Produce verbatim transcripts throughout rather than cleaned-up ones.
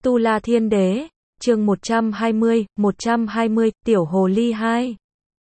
Tu La Thiên Đế, chương một trăm hai mươi, một trăm hai mươi, Tiểu Hồ Ly hai.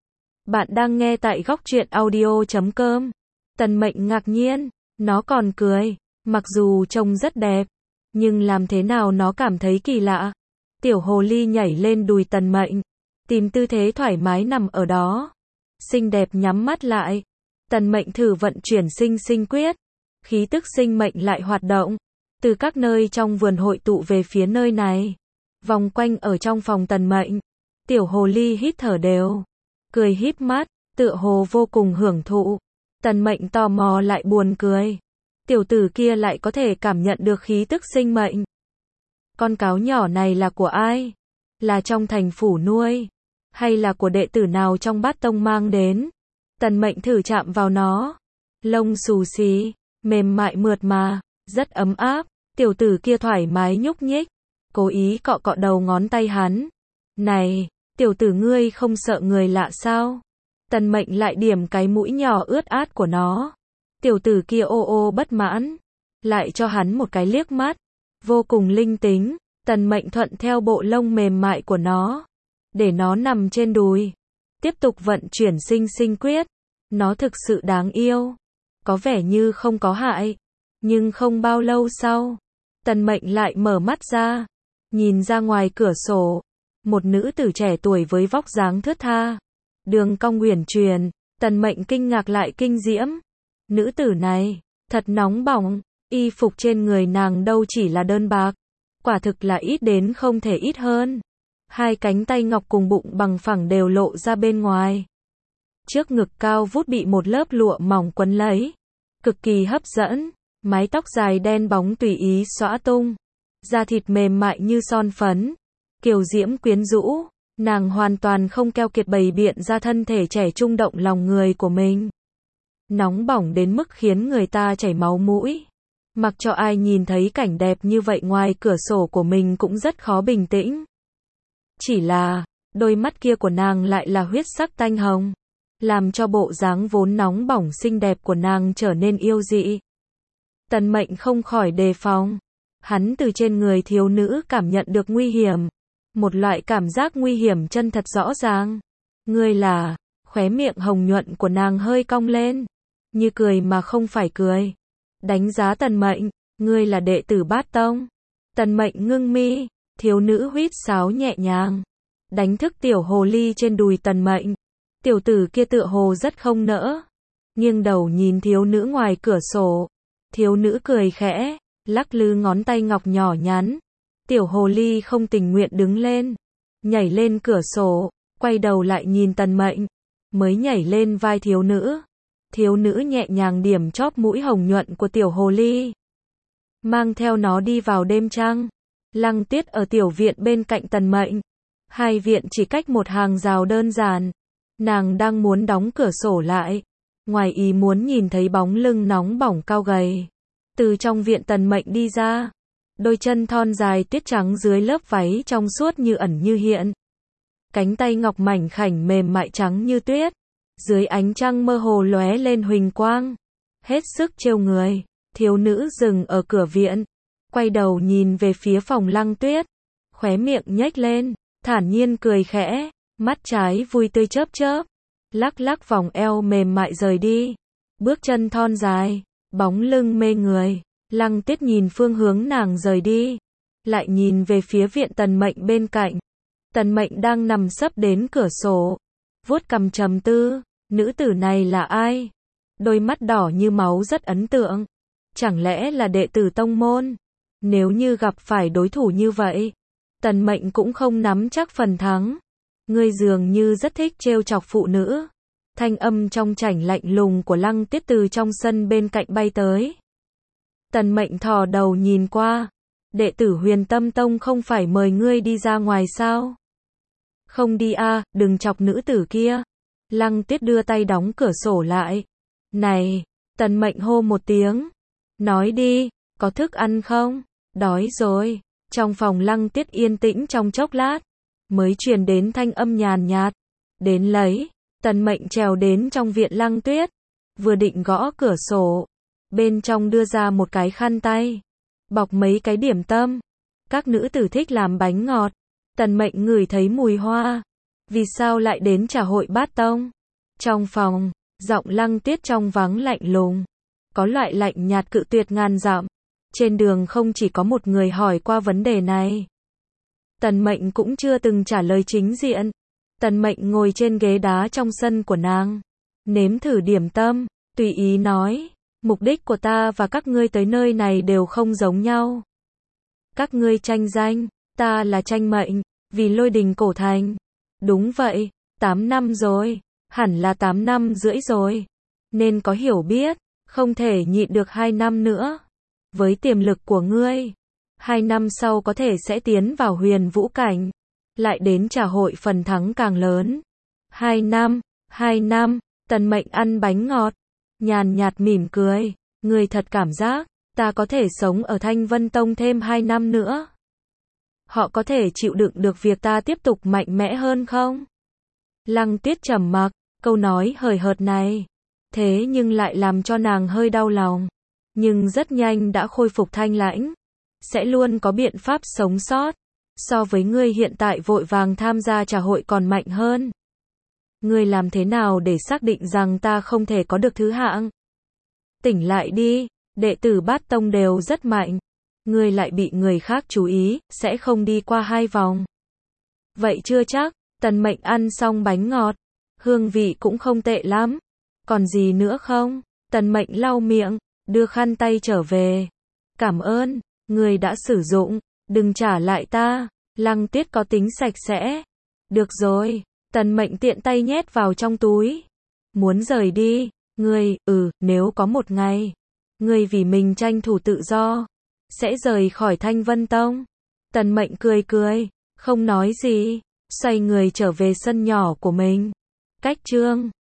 Bạn đang nghe tại góc truyện audio chấm com. Tần Mệnh ngạc nhiên, nó còn cười, mặc dù trông rất đẹp, nhưng làm thế nào nó cảm thấy kỳ lạ. Tiểu Hồ Ly nhảy lên đùi Tần Mệnh, tìm tư thế thoải mái nằm ở đó. Xinh đẹp nhắm mắt lại. Tần Mệnh thử vận chuyển sinh sinh quyết, khí tức sinh mệnh lại hoạt động, từ các nơi trong vườn hội tụ về phía nơi này, vòng quanh ở trong phòng Tần Mệnh. Tiểu Hồ Ly hít thở đều, cười híp mắt, tựa hồ vô cùng hưởng thụ. Tần Mệnh tò mò lại buồn cười. Tiểu tử kia lại có thể cảm nhận được khí tức sinh mệnh. Con cáo nhỏ này là của ai? Là trong thành phủ nuôi? Hay là của đệ tử nào trong bát tông mang đến? Tần Mệnh thử chạm vào nó. Lông xù xí, mềm mại mượt mà, rất ấm áp. Tiểu tử kia thoải mái nhúc nhích, cố ý cọ cọ đầu ngón tay hắn. Này, tiểu tử ngươi không sợ người lạ sao? Tần Mệnh lại điểm cái mũi nhỏ ướt át của nó. Tiểu tử kia ô ô bất mãn, lại cho hắn một cái liếc mắt, vô cùng linh tính. Tần Mệnh thuận theo bộ lông mềm mại của nó, để nó nằm trên đùi, tiếp tục vận chuyển sinh sinh quyết. Nó thực sự đáng yêu, có vẻ như không có hại, nhưng không bao lâu sau, Tần Mệnh lại mở mắt ra, nhìn ra ngoài cửa sổ, một nữ tử trẻ tuổi với vóc dáng thướt tha, đường cong uyển chuyển. Tần Mệnh kinh ngạc lại kinh diễm. Nữ tử này, thật nóng bỏng, y phục trên người nàng đâu chỉ là đơn bạc, quả thực là ít đến không thể ít hơn. Hai cánh tay ngọc cùng bụng bằng phẳng đều lộ ra bên ngoài. Trước ngực cao vút bị một lớp lụa mỏng quấn lấy, cực kỳ hấp dẫn. Mái tóc dài đen bóng tùy ý xõa tung, da thịt mềm mại như son phấn, kiều diễm quyến rũ. Nàng hoàn toàn không keo kiệt bày biện ra thân thể trẻ trung động lòng người của mình, nóng bỏng đến mức khiến người ta chảy máu mũi. Mặc cho ai nhìn thấy cảnh đẹp như vậy ngoài cửa sổ của mình cũng rất khó bình tĩnh. Chỉ là, đôi mắt kia của nàng lại là huyết sắc tanh hồng, làm cho bộ dáng vốn nóng bỏng xinh đẹp của nàng trở nên yêu dị. Tần Mệnh không khỏi đề phòng. Hắn từ trên người thiếu nữ cảm nhận được nguy hiểm, một loại cảm giác nguy hiểm chân thật rõ ràng. Ngươi là, khóe miệng hồng nhuận của nàng hơi cong lên, như cười mà không phải cười. Đánh giá Tần Mệnh, ngươi là đệ tử bát tông. Tần Mệnh ngưng mi, thiếu nữ huýt sáo nhẹ nhàng, đánh thức Tiểu Hồ Ly trên đùi Tần Mệnh. Tiểu tử kia tựa hồ rất không nỡ, nghiêng đầu nhìn thiếu nữ ngoài cửa sổ. Thiếu nữ cười khẽ, lắc lư ngón tay ngọc nhỏ nhắn. Tiểu Hồ Ly không tình nguyện đứng lên, nhảy lên cửa sổ, quay đầu lại nhìn Tần Mệnh, mới nhảy lên vai thiếu nữ. Thiếu nữ nhẹ nhàng điểm chóp mũi hồng nhuận của Tiểu Hồ Ly, mang theo nó đi vào đêm trăng. Lăng Tuyết ở tiểu viện bên cạnh Tần Mệnh, hai viện chỉ cách một hàng rào đơn giản. Nàng đang muốn đóng cửa sổ lại, ngoài ý muốn nhìn thấy bóng lưng nóng bỏng cao gầy từ trong viện Tần Mệnh đi ra. Đôi chân thon dài tuyết trắng dưới lớp váy trong suốt như ẩn như hiện, cánh tay ngọc mảnh khảnh mềm mại trắng như tuyết, dưới ánh trăng mơ hồ lóe lên huỳnh quang, hết sức trêu người. Thiếu nữ dừng ở cửa viện, quay đầu nhìn về phía phòng Lăng Tuyết, khóe miệng nhếch lên, thản nhiên cười khẽ, mắt trái vui tươi chớp chớp, lắc lắc vòng eo mềm mại rời đi. Bước chân thon dài, bóng lưng mê người. Lăng Tuyết nhìn phương hướng nàng rời đi, lại nhìn về phía viện Tần Mệnh bên cạnh. Tần Mệnh đang nằm sấp đến cửa sổ, vuốt cằm trầm tư. Nữ tử này là ai? Đôi mắt đỏ như máu rất ấn tượng. Chẳng lẽ là đệ tử tông môn? Nếu như gặp phải đối thủ như vậy, Tần Mệnh cũng không nắm chắc phần thắng. Ngươi dường như rất thích trêu chọc phụ nữ. Thanh âm trong trẻo lạnh lùng của Lăng Tuyết từ trong sân bên cạnh bay tới. Tần Mệnh thò đầu nhìn qua. Đệ tử Huyền Tâm Tông không phải mời ngươi đi ra ngoài sao? Không đi a, à, đừng chọc nữ tử kia. Lăng Tuyết đưa tay đóng cửa sổ lại. Này, Tần Mệnh hô một tiếng. Nói đi, có thức ăn không? Đói rồi. Trong phòng Lăng Tuyết yên tĩnh trong chốc lát, mới truyền đến thanh âm nhàn nhạt. Đến lấy. Tần Mệnh trèo đến trong viện Lăng Tuyết, vừa định gõ cửa sổ, bên trong đưa ra một cái khăn tay, bọc mấy cái điểm tâm. Các nữ tử thích làm bánh ngọt. Tần Mệnh ngửi thấy mùi hoa. Vì sao lại đến trà hội Bát Tông? Trong phòng, giọng Lăng Tuyết trong vắng lạnh lùng. Có loại lạnh nhạt cự tuyệt ngàn dặm. Trên đường không chỉ có một người hỏi qua vấn đề này. Tần Mệnh cũng chưa từng trả lời chính diện. Tần Mệnh ngồi trên ghế đá trong sân của nàng. Nếm thử điểm tâm, tùy ý nói. Mục đích của ta và các ngươi tới nơi này đều không giống nhau. Các ngươi tranh danh, ta là tranh mệnh, vì Lôi Đình Cổ Thành. Đúng vậy, tám năm rồi, hẳn là tám năm rưỡi rồi. Nên có hiểu biết, không thể nhịn được hai năm nữa. Với tiềm lực của ngươi, hai năm sau có thể sẽ tiến vào huyền vũ cảnh. Lại đến trà hội phần thắng càng lớn. Hai năm, hai năm, Tần Mệnh ăn bánh ngọt. Nhàn nhạt mỉm cười, ngươi thật cảm giác, ta có thể sống ở Thanh Vân Tông thêm hai năm nữa. Họ có thể chịu đựng được việc ta tiếp tục mạnh mẽ hơn không? Lăng Tuyết trầm mặc, câu nói hời hợt này. Thế nhưng lại làm cho nàng hơi đau lòng. Nhưng rất nhanh đã khôi phục thanh lãnh. Sẽ luôn có biện pháp sống sót. So với ngươi hiện tại vội vàng tham gia trà hội còn mạnh hơn. Ngươi làm thế nào để xác định rằng ta không thể có được thứ hạng? Tỉnh lại đi, đệ tử Bát Tông đều rất mạnh. Ngươi lại bị người khác chú ý, sẽ không đi qua hai vòng. Vậy chưa chắc, Tần Mệnh ăn xong bánh ngọt. Hương vị cũng không tệ lắm. Còn gì nữa không? Tần Mệnh lau miệng, đưa khăn tay trở về. Cảm ơn, ngươi đã sử dụng, đừng trả lại ta. Lăng Tuyết có tính sạch sẽ. Được rồi, Tần Mệnh tiện tay nhét vào trong túi. Muốn rời đi, ngươi, ừ, nếu có một ngày, ngươi vì mình tranh thủ tự do, sẽ rời khỏi Thanh Vân Tông. Tần Mệnh cười cười, không nói gì, xoay người trở về sân nhỏ của mình. Cách chương